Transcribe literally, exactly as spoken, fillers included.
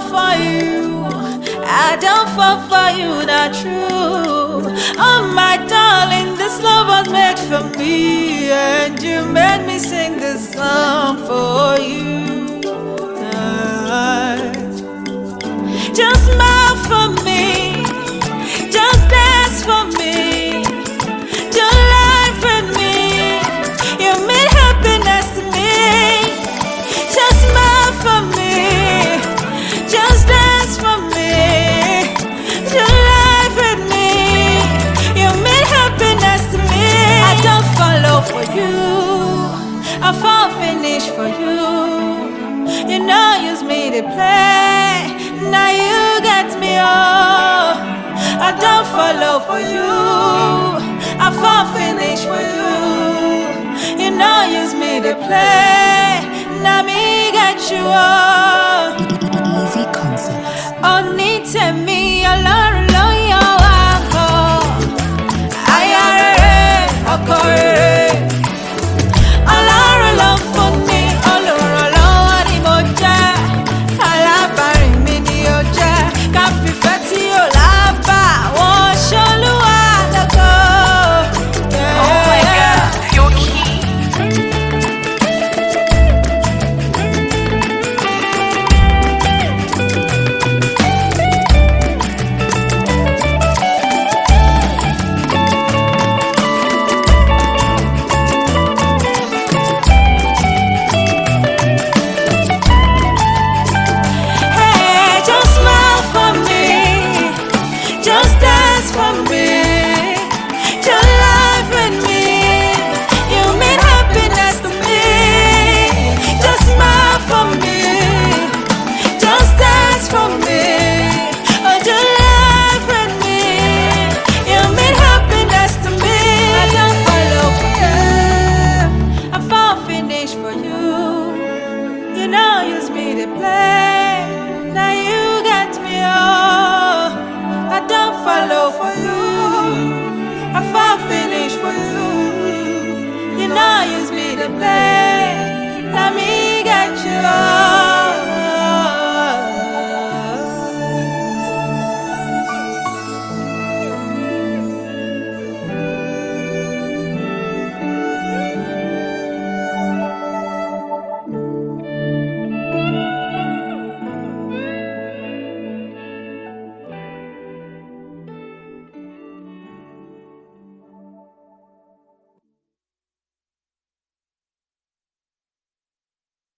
for you, I don't fall for you, not true. Oh my darling, this love was made for me, and you made me sing this song for you. Ah. Just smile for me, just dance for me, do life with me, you mean happiness to me. Just smile for me, just dance for me, do life with me, you mean happiness to me. I don't follow for you, I fall finish for you. You know use me to play, now you get me all. I don't follow for you, I fall finish for you. You know use me to play, now me get you all. Easy concepts. Oni temi Ọlọ́run ló yàn wá kọ́, aya rere ọkọ rere. Ọlọ́run ló fún ni, olùrànlọ́wọ́ ni mo jẹ́, alábàárìn mi ni ó jẹ́, ká fìfẹ́ tí ò lábà wọ́n ṣolúwa lógo. Oh my God, you're key. Hey, just smile for me, just dance for me, do life with me, you mean happiness to me. Just smile for me, just dance for me,